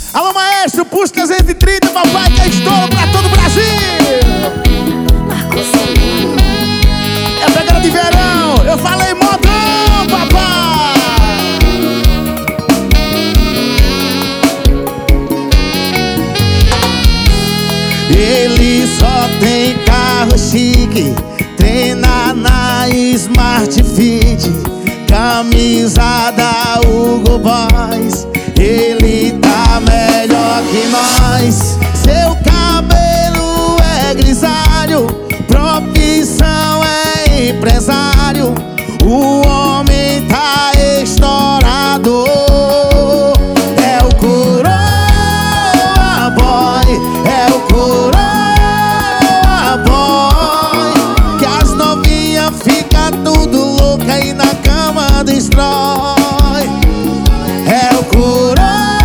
Alô, maestro, puxa 330, papai, que é estouro pra todo o Brasil. É pegada de verão, eu falei modão, papai. Ele só tem carro chique, treina na Smart Fit, camisa da Hugo Boss. Ele tá melhor que nós. Seu cabelo é grisalho, profissão é empresário. O homem tá estourado. É o Coroa Boy, é o Coroa Boy, que as novinhas ficam tudo louca e na cama destrói. É o Coroa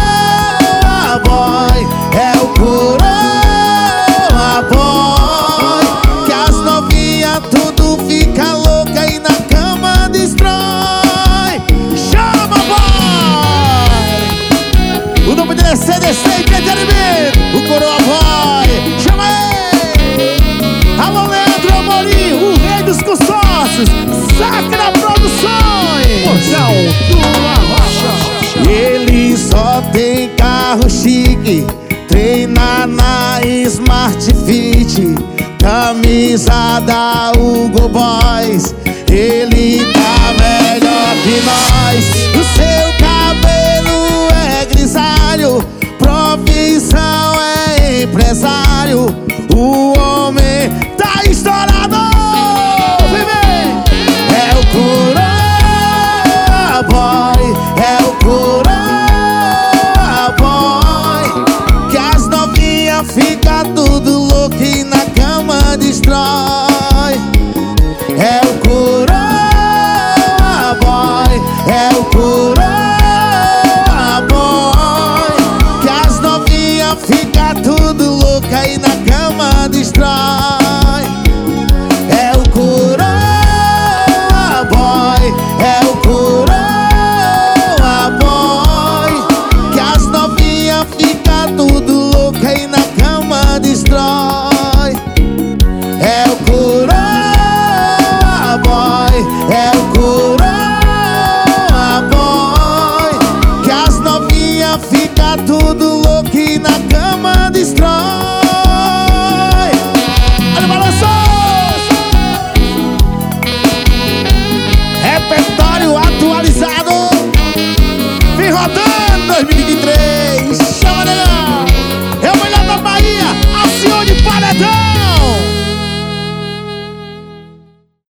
Boy, é o Coroa Boy, que as novinhas tudo fica louca e na cama destrói. Chama, boy! O nome dele é CDC Entretenimento, o Coroa Boy. Chama ele! Alô, Leandro Amorim, o rei dos consórcios, Sacra Produções. Portal do Arrocha. Ele só tem carro chique, treina na Smart Fit, camisa da Hugo Boss. Ele tá melhor que nós. O seu cabelo é grisalho, profissão é empresário. O homem tá estourado. Vem, vem! É o Coroa Boy, é o Coroa Boy, que as novinhas ficam tudo louca e na cama destrói. É o Coroa Boy, é o Coroa Boy, que as novinhas ficam tudo louca e na cama destrói. É o Coroa Boy, é o Coroa Boy, que as novinhas ficam tudo louca e na cama destrói. É o Coroa Boy, é o Coroa Boy, que as novinhas ficam tudo louca e na cama